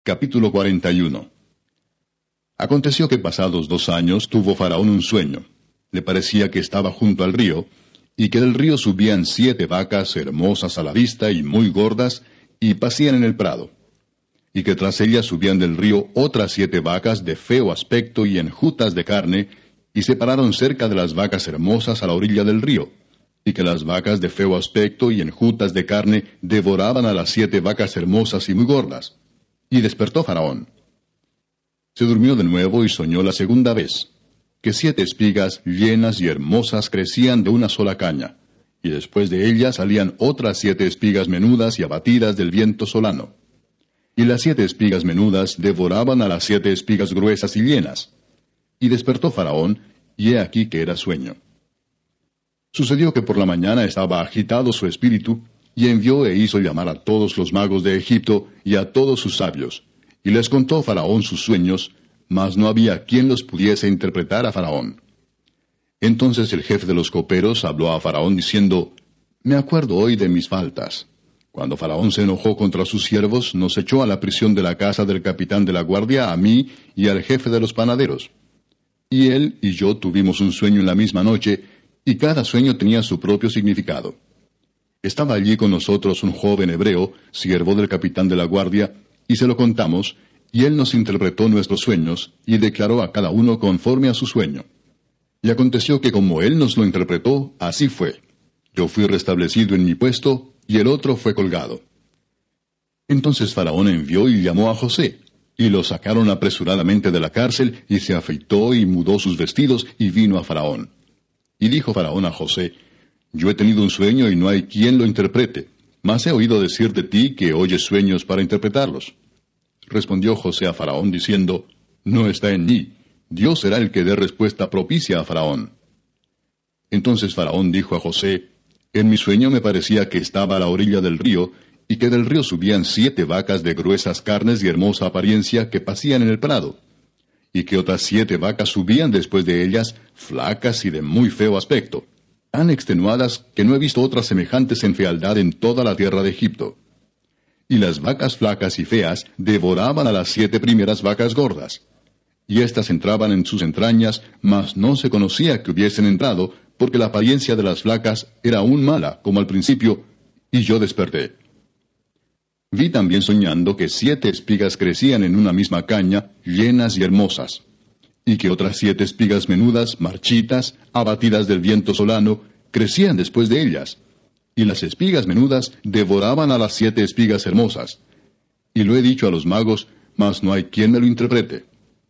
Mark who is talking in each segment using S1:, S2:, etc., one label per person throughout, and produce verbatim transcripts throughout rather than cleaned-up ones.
S1: Capítulo cuarenta y uno. Aconteció que pasados dos años tuvo Faraón un sueño. Le parecía que estaba junto al río, y que del río subían siete vacas hermosas a la vista y muy gordas, y pacían en el prado. Y que tras ellas subían del río otras siete vacas de feo aspecto y enjutas de carne, y se pararon cerca de las vacas hermosas a la orilla del río. Y que las vacas de feo aspecto y enjutas de carne devoraban a las siete vacas hermosas y muy gordas. Y despertó Faraón. Se durmió de nuevo y soñó la segunda vez, que siete espigas llenas y hermosas crecían de una sola caña, y después de ellas salían otras siete espigas menudas y abatidas del viento solano. Y las siete espigas menudas devoraban a las siete espigas gruesas y llenas. Y despertó Faraón, y he aquí que era sueño. Sucedió que por la mañana estaba agitado su espíritu, y envió e hizo llamar a todos los magos de Egipto y a todos sus sabios, y les contó Faraón sus sueños, mas no había quien los pudiese interpretar a Faraón. Entonces el jefe de los coperos habló a Faraón diciendo, Me acuerdo hoy de mis faltas. Cuando Faraón se enojó contra sus siervos, nos echó a la prisión de la casa del capitán de la guardia, a mí y al jefe de los panaderos. Y él y yo tuvimos un sueño en la misma noche, y cada sueño tenía su propio significado. Estaba allí con nosotros un joven hebreo, siervo del capitán de la guardia, y se lo contamos, y él nos interpretó nuestros sueños, y declaró a cada uno conforme a su sueño. Y aconteció que como él nos lo interpretó, así fue. Yo fui restablecido en mi puesto, y el otro fue colgado. Entonces Faraón envió y llamó a José, y lo sacaron apresuradamente de la cárcel, y se afeitó y mudó sus vestidos, y vino a Faraón. Y dijo Faraón a José, Yo he tenido un sueño y no hay quien lo interprete, mas he oído decir de ti que oyes sueños para interpretarlos. Respondió José a Faraón diciendo, No está en mí, Dios será el que dé respuesta propicia a Faraón. Entonces Faraón dijo a José, En mi sueño me parecía que estaba a la orilla del río, y que del río subían siete vacas de gruesas carnes y hermosa apariencia que pacían en el prado, y que otras siete vacas subían después de ellas, flacas y de muy feo aspecto, tan extenuadas que no he visto otras semejantes en fealdad en toda la tierra de Egipto. Y las vacas flacas y feas devoraban a las siete primeras vacas gordas. Y éstas entraban en sus entrañas, mas no se conocía que hubiesen entrado, porque la apariencia de las flacas era aún mala, como al principio, y yo desperté. Vi también soñando que siete espigas crecían en una misma caña, llenas y hermosas, y que otras siete espigas menudas, marchitas, abatidas del viento solano, crecían después de ellas, y las espigas menudas devoraban a las siete espigas hermosas. Y lo he dicho a los magos, mas no hay quien me lo interprete.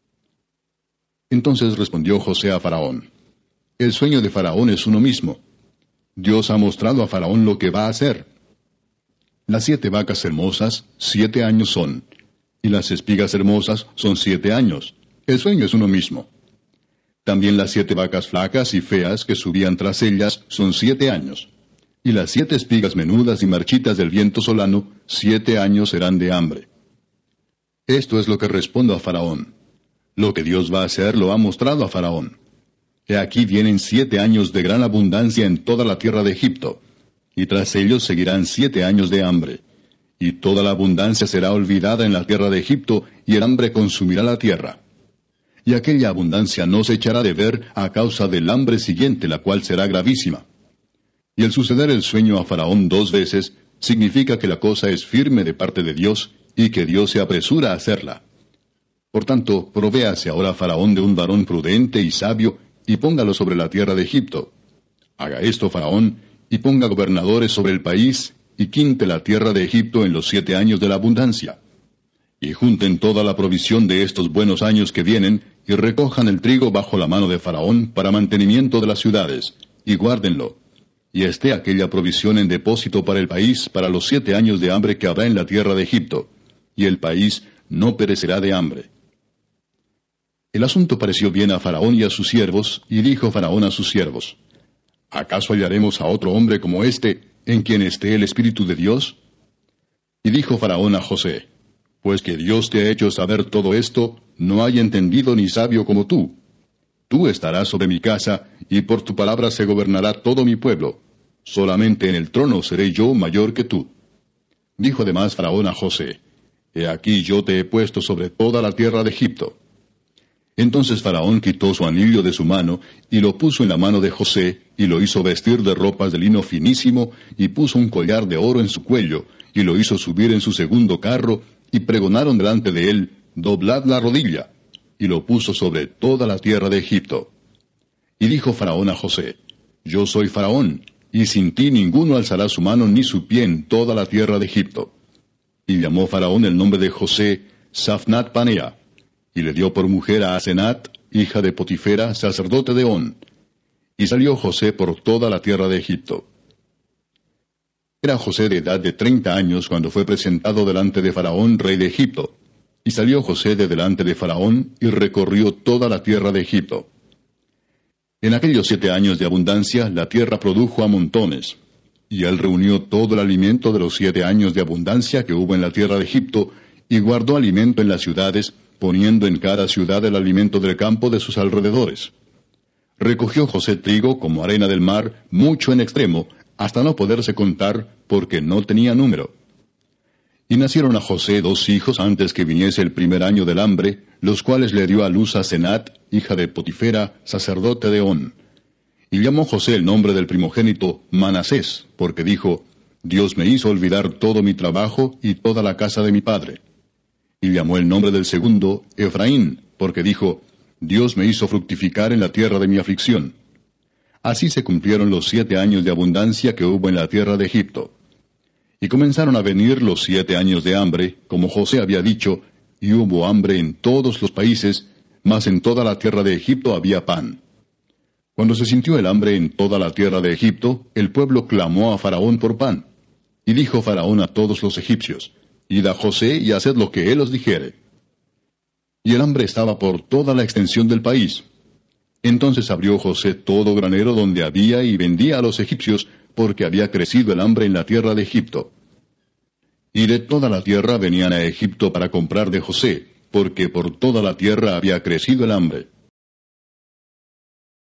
S1: Entonces respondió José a Faraón, El sueño de Faraón es uno mismo. Dios ha mostrado a Faraón lo que va a hacer. Las siete vacas hermosas, siete años son, y las espigas hermosas son siete años. El sueño es uno mismo. También las siete vacas flacas y feas que subían tras ellas son siete años. Y las siete espigas menudas y marchitas del viento solano, siete años serán de hambre. Esto es lo que respondo a Faraón. Lo que Dios va a hacer lo ha mostrado a Faraón. He aquí vienen siete años de gran abundancia en toda la tierra de Egipto, y tras ellos seguirán siete años de hambre. Y toda la abundancia será olvidada en la tierra de Egipto, y el hambre consumirá la tierra. Y aquella abundancia no se echará de ver a causa del hambre siguiente, la cual será gravísima. Y el suceder el sueño a Faraón dos veces significa que la cosa es firme de parte de Dios, y que Dios se apresura a hacerla. Por tanto, provéase ahora Faraón de un varón prudente y sabio, y póngalo sobre la tierra de Egipto. Haga esto Faraón, y ponga gobernadores sobre el país, y quinte la tierra de Egipto en los siete años de la abundancia. Y junten toda la provisión de estos buenos años que vienen, y recojan el trigo bajo la mano de Faraón para mantenimiento de las ciudades, y guárdenlo. Y esté aquella provisión en depósito para el país para los siete años de hambre que habrá en la tierra de Egipto, y el país no perecerá de hambre. El asunto pareció bien a Faraón y a sus siervos, y dijo Faraón a sus siervos, ¿Acaso hallaremos a otro hombre como éste, en quien esté el Espíritu de Dios? Y dijo Faraón a José, Pues que Dios te ha hecho saber todo esto, no hay entendido ni sabio como tú. Tú estarás sobre mi casa, y por tu palabra se gobernará todo mi pueblo. Solamente en el trono seré yo mayor que tú. Dijo además Faraón a José, He aquí yo te he puesto sobre toda la tierra de Egipto. Entonces Faraón quitó su anillo de su mano, y lo puso en la mano de José, y lo hizo vestir de ropas de lino finísimo, y puso un collar de oro en su cuello, y lo hizo subir en su segundo carro, y pregonaron delante de él, doblad la rodilla, y lo puso sobre toda la tierra de Egipto. Y dijo Faraón a José, Yo soy Faraón, y sin ti ninguno alzará su mano ni su pie en toda la tierra de Egipto. Y llamó Faraón el nombre de José Safnat Panea, y le dio por mujer a Asenat, hija de Potifera, sacerdote de On. Y salió José por toda la tierra de Egipto. Era José de edad de treinta años cuando fue presentado delante de Faraón, rey de Egipto. Y salió José de delante de Faraón, y recorrió toda la tierra de Egipto. En aquellos siete años de abundancia, la tierra produjo a montones. Y él reunió todo el alimento de los siete años de abundancia que hubo en la tierra de Egipto, y guardó alimento en las ciudades, poniendo en cada ciudad el alimento del campo de sus alrededores. Recogió José trigo como arena del mar, mucho en extremo, hasta no poderse contar, porque no tenía número. Y nacieron a José dos hijos antes que viniese el primer año del hambre, los cuales le dio a luz a Senat, hija de Potifera, sacerdote de On. Y llamó José el nombre del primogénito Manasés, porque dijo, Dios me hizo olvidar todo mi trabajo y toda la casa de mi padre. Y llamó el nombre del segundo Efraín, porque dijo, Dios me hizo fructificar en la tierra de mi aflicción. Así se cumplieron los siete años de abundancia que hubo en la tierra de Egipto. Y comenzaron a venir los siete años de hambre, como José había dicho, y hubo hambre en todos los países, mas en toda la tierra de Egipto había pan. Cuando se sintió el hambre en toda la tierra de Egipto, el pueblo clamó a Faraón por pan. Y dijo Faraón a todos los egipcios, Id a José y haced lo que él os dijere. Y el hambre estaba por toda la extensión del país. Entonces abrió José todo granero donde había y vendía a los egipcios, porque había crecido el hambre en la tierra de Egipto. Y de toda la tierra venían a Egipto para comprar de José, porque por toda la tierra había crecido el hambre.